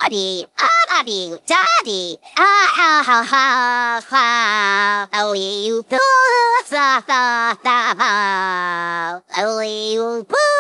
Daddy, daddy, daddy, ha ha ha ha. Only you do, sa sa sa. Only you.